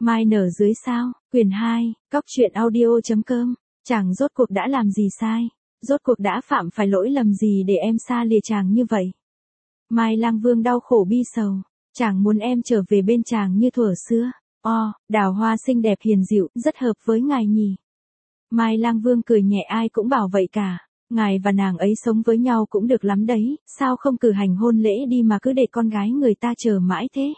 Mai nở dưới sao, quyển 2, Cóc truyện audio.com, chàng rốt cuộc đã làm gì sai, rốt cuộc đã phạm phải lỗi lầm gì để em xa lìa chàng như vậy. Mai Lang Vương đau khổ bi sầu, chàng muốn em trở về bên chàng như thuở xưa. Đào Hoa xinh đẹp hiền dịu, rất hợp với ngài nhỉ. Mai Lang Vương cười nhẹ, ai cũng bảo vậy cả. Ngài và nàng ấy sống với nhau cũng được lắm đấy, sao không cử hành hôn lễ đi mà cứ để con gái người ta chờ mãi thế.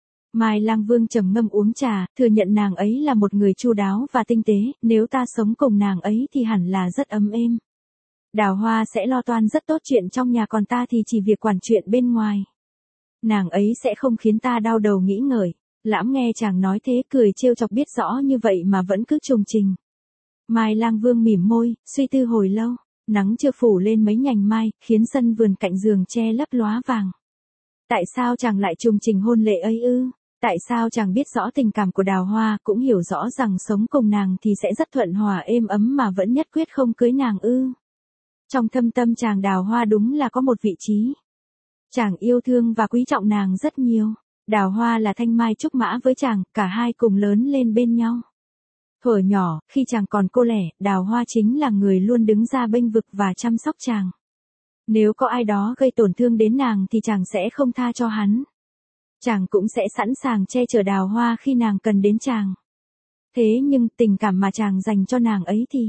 Mai Lang Vương trầm ngâm uống trà, thừa nhận nàng ấy là một người chu đáo và tinh tế, nếu ta sống cùng nàng ấy thì hẳn là rất ấm êm. Đào Hoa sẽ lo toan rất tốt chuyện trong nhà, còn ta thì chỉ việc quản chuyện bên ngoài. Nàng ấy sẽ không khiến ta đau đầu nghĩ ngợi. Lãm nghe chàng nói thế cười trêu chọc, biết rõ như vậy mà vẫn cứ trùng trình. Mai Lang Vương mỉm môi, suy tư hồi lâu. Nắng chưa phủ lên mấy nhành mai, khiến sân vườn cạnh giường che lấp lóa vàng. Tại sao chàng lại trùng trình hôn lễ ấy ư? Tại sao chàng biết rõ tình cảm của Đào Hoa, cũng hiểu rõ rằng sống cùng nàng thì sẽ rất thuận hòa êm ấm mà vẫn nhất quyết không cưới nàng ư? Trong thâm tâm chàng, Đào Hoa đúng là có một vị trí. Chàng yêu thương và quý trọng nàng rất nhiều. Đào Hoa là thanh mai trúc mã với chàng, cả hai cùng lớn lên bên nhau. Thuở nhỏ, khi chàng còn cô lẻ, Đào Hoa chính là người luôn đứng ra bênh vực và chăm sóc chàng. Nếu có ai đó gây tổn thương đến nàng thì chàng sẽ không tha cho hắn. Chàng cũng sẽ sẵn sàng che chở Đào Hoa khi nàng cần đến chàng. Thế nhưng tình cảm mà chàng dành cho nàng ấy thì...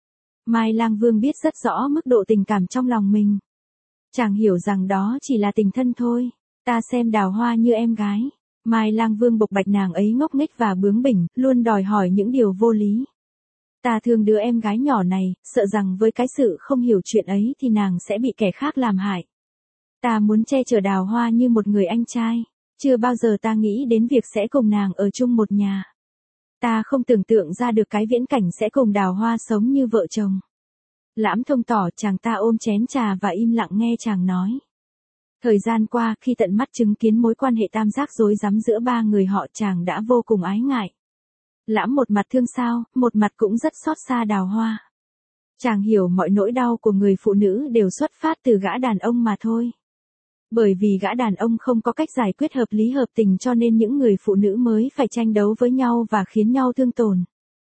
Mai Lang Vương biết rất rõ mức độ tình cảm trong lòng mình. Chàng hiểu rằng đó chỉ là tình thân thôi. Ta xem Đào Hoa như em gái. Mai Lang Vương bộc bạch nàng ấy ngốc nghếch và bướng bỉnh, luôn đòi hỏi những điều vô lý. Ta thương đứa em gái nhỏ này, sợ rằng với cái sự không hiểu chuyện ấy thì nàng sẽ bị kẻ khác làm hại. Ta muốn che chở Đào Hoa như một người anh trai. Chưa bao giờ ta nghĩ đến việc sẽ cùng nàng ở chung một nhà. Ta không tưởng tượng ra được cái viễn cảnh sẽ cùng Đào Hoa sống như vợ chồng. Lãm thông tỏ, chàng ta ôm chén trà và im lặng nghe chàng nói. Thời gian qua, khi tận mắt chứng kiến mối quan hệ tam giác rối rắm giữa ba người họ, chàng đã vô cùng ái ngại. Lãm một mặt thương sao, một mặt cũng rất xót xa Đào Hoa. Chàng hiểu mọi nỗi đau của người phụ nữ đều xuất phát từ gã đàn ông mà thôi. Bởi vì gã đàn ông không có cách giải quyết hợp lý hợp tình, cho nên những người phụ nữ mới phải tranh đấu với nhau và khiến nhau thương tổn.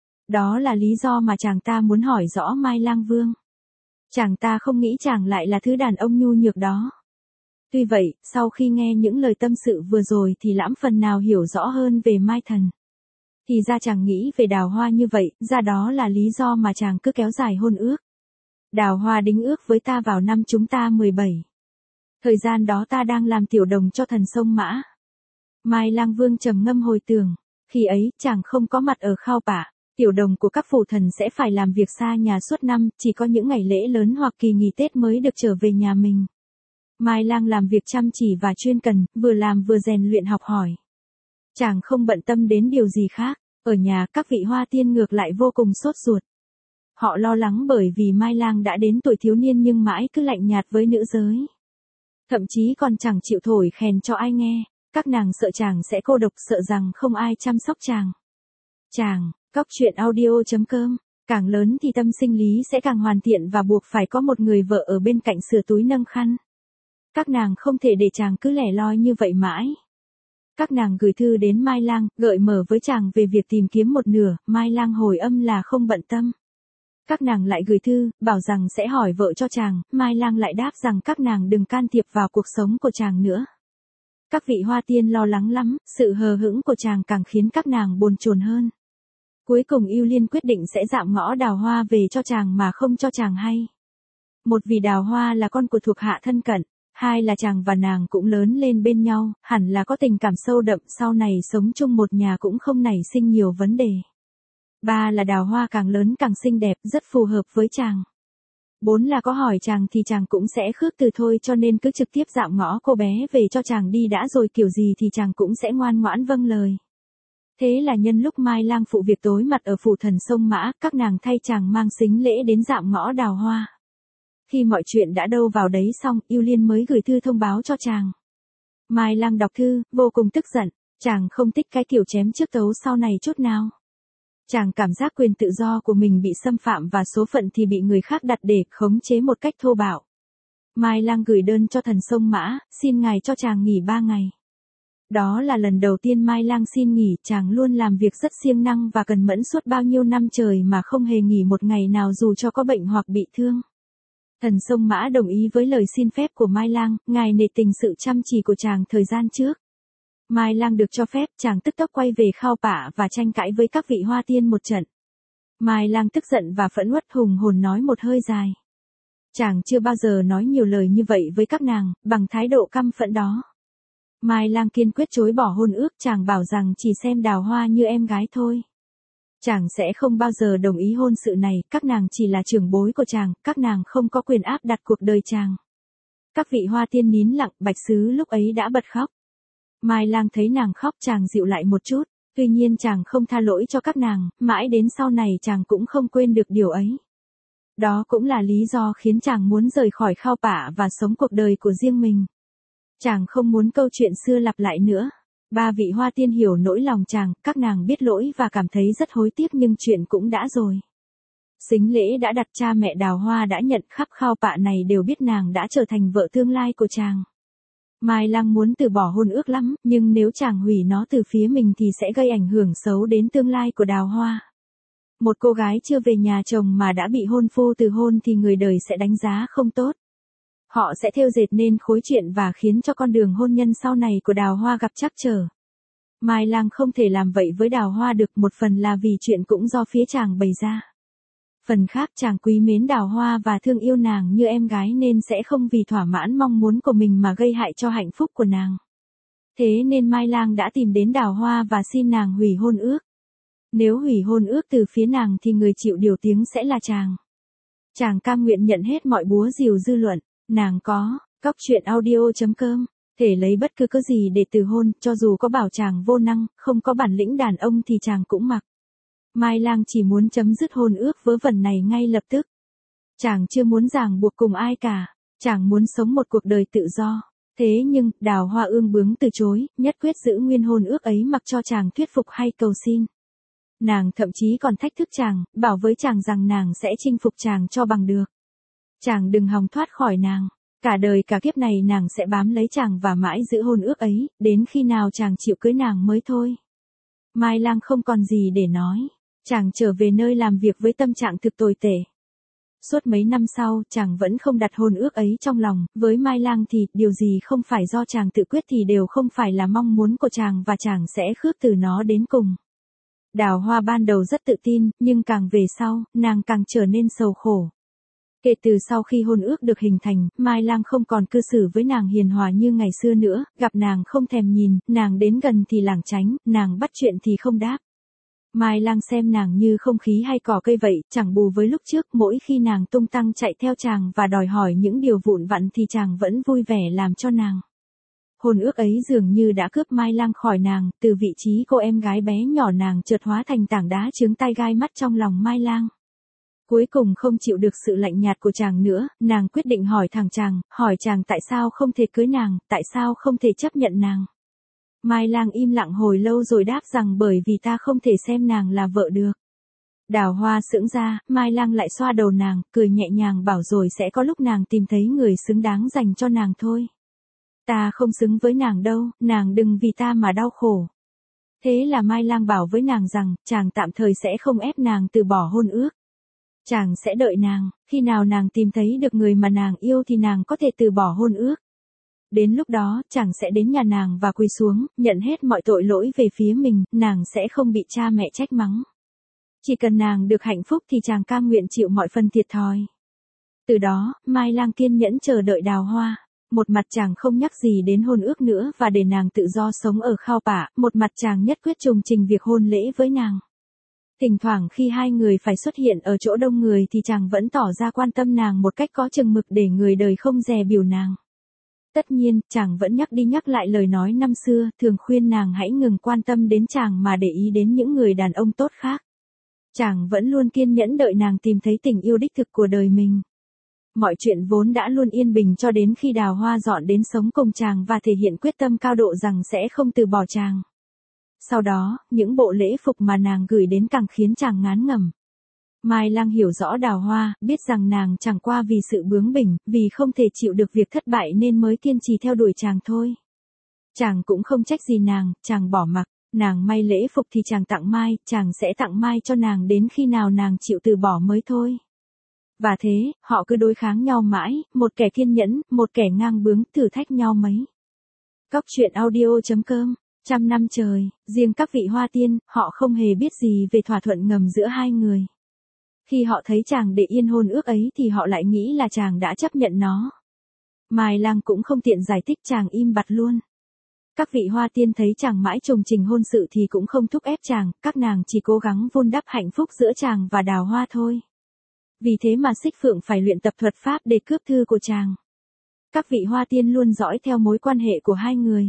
Đó là lý do mà chàng ta muốn hỏi rõ Mai Lang Vương. Chàng ta không nghĩ chàng lại là thứ đàn ông nhu nhược đó. Tuy vậy, sau khi nghe những lời tâm sự vừa rồi thì Lãm phần nào hiểu rõ hơn về Mai Thần. Thì ra chàng nghĩ về Đào Hoa như vậy, ra đó là lý do mà chàng cứ kéo dài hôn ước. Đào Hoa đính ước với ta vào năm chúng ta 17. Thời gian đó ta đang làm tiểu đồng cho thần sông Mã. Mai Lang Vương trầm ngâm hồi tưởng. Khi ấy, chàng không có mặt ở Khao Pả. Tiểu đồng của các phủ thần sẽ phải làm việc xa nhà suốt năm, chỉ có những ngày lễ lớn hoặc kỳ nghỉ Tết mới được trở về nhà mình. Mai Lang làm việc chăm chỉ và chuyên cần, vừa làm vừa rèn luyện học hỏi. Chàng không bận tâm đến điều gì khác. Ở nhà, các vị hoa tiên ngược lại vô cùng sốt ruột. Họ lo lắng bởi vì Mai Lang đã đến tuổi thiếu niên nhưng mãi cứ lạnh nhạt với nữ giới. Thậm chí còn chẳng chịu thổi khèn cho ai nghe. Các nàng sợ chàng sẽ cô độc, sợ rằng không ai chăm sóc chàng. Cóc truyện audio.com, càng lớn thì tâm sinh lý sẽ càng hoàn thiện và buộc phải có một người vợ ở bên cạnh sửa túi nâng khăn. Các nàng không thể để chàng cứ lẻ loi như vậy mãi. Các nàng gửi thư đến Mai Lang, gợi mở với chàng về việc tìm kiếm một nửa, Mai Lang hồi âm là không bận tâm. Các nàng lại gửi thư, bảo rằng sẽ hỏi vợ cho chàng, Mai Lang lại đáp rằng các nàng đừng can thiệp vào cuộc sống của chàng nữa. Các vị hoa tiên lo lắng lắm, sự hờ hững của chàng càng khiến các nàng bồn chồn hơn. Cuối cùng Yêu Liên quyết định sẽ dạm ngõ Đào Hoa về cho chàng mà không cho chàng hay. Một vì Đào Hoa là con của thuộc hạ thân cận, hai là chàng và nàng cũng lớn lên bên nhau, hẳn là có tình cảm sâu đậm, sau này sống chung một nhà cũng không nảy sinh nhiều vấn đề. Ba là Đào Hoa càng lớn càng xinh đẹp, rất phù hợp với chàng. Bốn là có hỏi chàng thì chàng cũng sẽ khước từ thôi, cho nên cứ trực tiếp dạm ngõ cô bé về cho chàng đi đã, rồi kiểu gì thì chàng cũng sẽ ngoan ngoãn vâng lời. Thế là nhân lúc Mai Lang phụ việc tối mặt ở phủ thần sông Mã, các nàng thay chàng mang sính lễ đến dạm ngõ Đào Hoa. Khi mọi chuyện đã đâu vào đấy xong, Yêu Liên mới gửi thư thông báo cho chàng. Mai Lang đọc thư, vô cùng tức giận, chàng không thích cái kiểu chém trước tấu sau này chút nào. Chàng cảm giác quyền tự do của mình bị xâm phạm và số phận thì bị người khác đặt để khống chế một cách thô bạo. Mai Lang gửi đơn cho thần sông Mã, xin ngài cho chàng nghỉ 3 ngày. Đó là lần đầu tiên Mai Lang xin nghỉ, chàng luôn làm việc rất siêng năng và cần mẫn suốt bao nhiêu năm trời mà không hề nghỉ một ngày nào dù cho có bệnh hoặc bị thương. Thần Sông Mã đồng ý với lời xin phép của Mai Lang, ngài nể tình sự chăm chỉ của chàng thời gian trước. Mai Lang được cho phép, chàng tức tốc quay về Khao Pả và tranh cãi với các vị hoa tiên một trận. Mai Lang tức giận và phẫn uất hùng hồn nói một hơi dài. Chàng chưa bao giờ nói nhiều lời như vậy với các nàng, bằng thái độ căm phẫn đó. Mai Lang kiên quyết chối bỏ hôn ước, chàng bảo rằng chỉ xem Đào Hoa như em gái thôi. Chàng sẽ không bao giờ đồng ý hôn sự này, các nàng chỉ là trưởng bối của chàng, các nàng không có quyền áp đặt cuộc đời chàng. Các vị hoa tiên nín lặng, Bạch Sứ lúc ấy đã bật khóc. Mai Lang thấy nàng khóc, chàng dịu lại một chút, tuy nhiên chàng không tha lỗi cho các nàng, mãi đến sau này chàng cũng không quên được điều ấy. Đó cũng là lý do khiến chàng muốn rời khỏi Khao Pả và sống cuộc đời của riêng mình. Chàng không muốn câu chuyện xưa lặp lại nữa. Ba vị hoa tiên hiểu nỗi lòng chàng, các nàng biết lỗi và cảm thấy rất hối tiếc nhưng chuyện cũng đã rồi. Sính lễ đã đặt, cha mẹ Đào Hoa đã nhận, khắp Khao Pả này đều biết nàng đã trở thành vợ tương lai của chàng. Mai Lang muốn từ bỏ hôn ước lắm, nhưng nếu chàng hủy nó từ phía mình thì sẽ gây ảnh hưởng xấu đến tương lai của Đào Hoa. Một cô gái chưa về nhà chồng mà đã bị hôn phu từ hôn thì người đời sẽ đánh giá không tốt. Họ sẽ thêu dệt nên khối chuyện và khiến cho con đường hôn nhân sau này của Đào Hoa gặp trắc trở. Mai Lang không thể làm vậy với Đào Hoa được, một phần là vì chuyện cũng do phía chàng bày ra. Phần khác chàng quý mến Đào Hoa và thương yêu nàng như em gái nên sẽ không vì thỏa mãn mong muốn của mình mà gây hại cho hạnh phúc của nàng. Thế nên Mai Lang đã tìm đến Đào Hoa và xin nàng hủy hôn ước. Nếu hủy hôn ước từ phía nàng thì người chịu điều tiếng sẽ là chàng. Chàng cam nguyện nhận hết mọi búa rìu dư luận. Nàng có, coctruyện.audio.com, thể lấy bất cứ cái gì để từ hôn, cho dù có bảo chàng vô năng, không có bản lĩnh đàn ông thì chàng cũng mặc. Mai Lang chỉ muốn chấm dứt hôn ước vớ vẩn này ngay lập tức. Chàng chưa muốn ràng buộc cùng ai cả, chàng muốn sống một cuộc đời tự do. Thế nhưng, Đào Hoa ương bướng từ chối, nhất quyết giữ nguyên hôn ước ấy mặc cho chàng thuyết phục hay cầu xin. Nàng thậm chí còn thách thức chàng, bảo với chàng rằng nàng sẽ chinh phục chàng cho bằng được. Chàng đừng hòng thoát khỏi nàng, cả đời cả kiếp này nàng sẽ bám lấy chàng và mãi giữ hôn ước ấy, đến khi nào chàng chịu cưới nàng mới thôi. Mai Lang không còn gì để nói, chàng trở về nơi làm việc với tâm trạng thực tồi tệ. Suốt mấy năm sau, chàng vẫn không đặt hôn ước ấy trong lòng, với Mai Lang thì, điều gì không phải do chàng tự quyết thì đều không phải là mong muốn của chàng và chàng sẽ khước từ nó đến cùng. Đào Hoa ban đầu rất tự tin, nhưng càng về sau, nàng càng trở nên sầu khổ. Kể từ sau khi hôn ước được hình thành, Mai Lang không còn cư xử với nàng hiền hòa như ngày xưa nữa, gặp nàng không thèm nhìn, nàng đến gần thì lảng tránh, nàng bắt chuyện thì không đáp. Mai Lang xem nàng như không khí hay cỏ cây vậy, chẳng bù với lúc trước, mỗi khi nàng tung tăng chạy theo chàng và đòi hỏi những điều vụn vặt thì chàng vẫn vui vẻ làm cho nàng. Hôn ước ấy dường như đã cướp Mai Lang khỏi nàng, từ vị trí cô em gái bé nhỏ nàng chợt hóa thành tảng đá chướng tai gai mắt trong lòng Mai Lang. Cuối cùng không chịu được sự lạnh nhạt của chàng nữa, nàng quyết định hỏi thẳng chàng, hỏi chàng tại sao không thể cưới nàng, tại sao không thể chấp nhận nàng. Mai Lang im lặng hồi lâu rồi đáp rằng bởi vì ta không thể xem nàng là vợ được. Đào Hoa sững ra, Mai Lang lại xoa đầu nàng, cười nhẹ nhàng bảo rồi sẽ có lúc nàng tìm thấy người xứng đáng dành cho nàng thôi. Ta không xứng với nàng đâu, nàng đừng vì ta mà đau khổ. Thế là Mai Lang bảo với nàng rằng, chàng tạm thời sẽ không ép nàng từ bỏ hôn ước. Chàng sẽ đợi nàng, khi nào nàng tìm thấy được người mà nàng yêu thì nàng có thể từ bỏ hôn ước. Đến lúc đó, chàng sẽ đến nhà nàng và quỳ xuống, nhận hết mọi tội lỗi về phía mình, nàng sẽ không bị cha mẹ trách mắng. Chỉ cần nàng được hạnh phúc thì chàng cam nguyện chịu mọi phần thiệt thòi. Từ đó, Mai Lang kiên nhẫn chờ đợi Đào Hoa. Một mặt chàng không nhắc gì đến hôn ước nữa và để nàng tự do sống ở Khao Pả, một mặt chàng nhất quyết trùng trình việc hôn lễ với nàng. Thỉnh thoảng khi hai người phải xuất hiện ở chỗ đông người thì chàng vẫn tỏ ra quan tâm nàng một cách có chừng mực để người đời không dè bỉu nàng. Tất nhiên, chàng vẫn nhắc đi nhắc lại lời nói năm xưa, thường khuyên nàng hãy ngừng quan tâm đến chàng mà để ý đến những người đàn ông tốt khác. Chàng vẫn luôn kiên nhẫn đợi nàng tìm thấy tình yêu đích thực của đời mình. Mọi chuyện vốn đã luôn yên bình cho đến khi Đào Hoa dọn đến sống cùng chàng và thể hiện quyết tâm cao độ rằng sẽ không từ bỏ chàng. Sau đó, những bộ lễ phục mà nàng gửi đến càng khiến chàng ngán ngẩm. Mai Lang hiểu rõ Đào Hoa, biết rằng nàng chẳng qua vì sự bướng bỉnh, vì không thể chịu được việc thất bại nên mới kiên trì theo đuổi chàng thôi. Chàng cũng không trách gì nàng, chàng bỏ mặc, nàng may lễ phục thì chàng tặng mai, chàng sẽ tặng mai cho nàng đến khi nào nàng chịu từ bỏ mới thôi. Và thế, họ cứ đối kháng nhau mãi, một kẻ kiên nhẫn, một kẻ ngang bướng, thử thách nhau mấy. Góc truyện audio.com. Trăm năm trời, riêng các vị hoa tiên, họ không hề biết gì về thỏa thuận ngầm giữa hai người. Khi họ thấy chàng để yên hôn ước ấy thì họ lại nghĩ là chàng đã chấp nhận nó. Mai Lang cũng không tiện giải thích, chàng im bặt luôn. Các vị hoa tiên thấy chàng mãi trùng trình hôn sự thì cũng không thúc ép chàng, các nàng chỉ cố gắng vun đắp hạnh phúc giữa chàng và Đào Hoa thôi. Vì thế mà Xích Phượng phải luyện tập thuật pháp để cướp thư của chàng. Các vị hoa tiên luôn dõi theo mối quan hệ của hai người.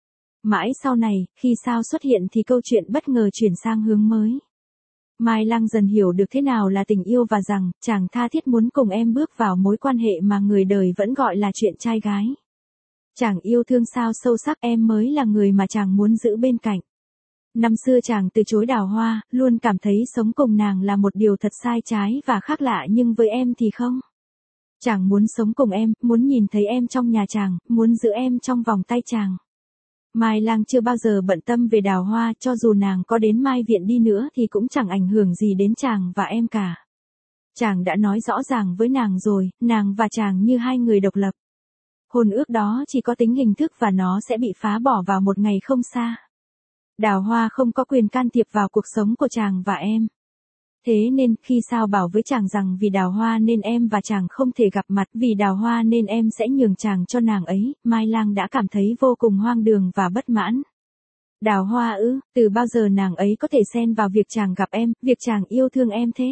Mãi sau này, khi sao xuất hiện thì câu chuyện bất ngờ chuyển sang hướng mới. Mai Lang dần hiểu được thế nào là tình yêu và rằng, chàng tha thiết muốn cùng em bước vào mối quan hệ mà người đời vẫn gọi là chuyện trai gái. Chàng yêu thương sao sâu sắc, em mới là người mà chàng muốn giữ bên cạnh. Năm xưa chàng từ chối Đào Hoa, luôn cảm thấy sống cùng nàng là một điều thật sai trái và khác lạ, nhưng với em thì không. Chàng muốn sống cùng em, muốn nhìn thấy em trong nhà chàng, muốn giữ em trong vòng tay chàng. Mai Lang chưa bao giờ bận tâm về Đào Hoa, cho dù nàng có đến Mai Viện đi nữa thì cũng chẳng ảnh hưởng gì đến chàng và em cả. Chàng đã nói rõ ràng với nàng rồi, nàng và chàng như hai người độc lập. Hôn ước đó chỉ có tính hình thức và nó sẽ bị phá bỏ vào một ngày không xa. Đào Hoa không có quyền can thiệp vào cuộc sống của chàng và em. Thế nên, khi sao bảo với chàng rằng vì Đào Hoa nên em và chàng không thể gặp mặt, vì Đào Hoa nên em sẽ nhường chàng cho nàng ấy, Mai Lang đã cảm thấy vô cùng hoang đường và bất mãn. Đào Hoa ư, từ bao giờ nàng ấy có thể xen vào việc chàng gặp em, việc chàng yêu thương em thế?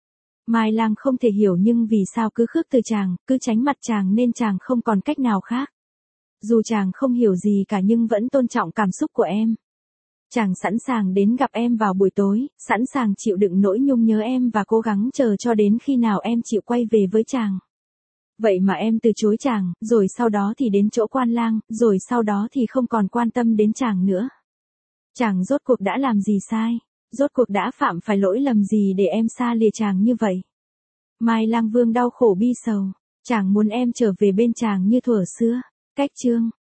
Mai Lang không thể hiểu, nhưng vì sao cứ khước từ chàng, cứ tránh mặt chàng nên chàng không còn cách nào khác. Dù chàng không hiểu gì cả nhưng vẫn tôn trọng cảm xúc của em. Chàng sẵn sàng đến gặp em vào buổi tối, sẵn sàng chịu đựng nỗi nhung nhớ em và cố gắng chờ cho đến khi nào em chịu quay về với chàng. Vậy mà em từ chối chàng, rồi sau đó thì đến chỗ Quan Lang, rồi sau đó thì không còn quan tâm đến chàng nữa. Chàng rốt cuộc đã làm gì sai? Rốt cuộc đã phạm phải lỗi lầm gì để em xa lìa chàng như vậy? Mai Lang Vương đau khổ bi sầu. Chàng muốn em trở về bên chàng như thuở xưa. Cách chương.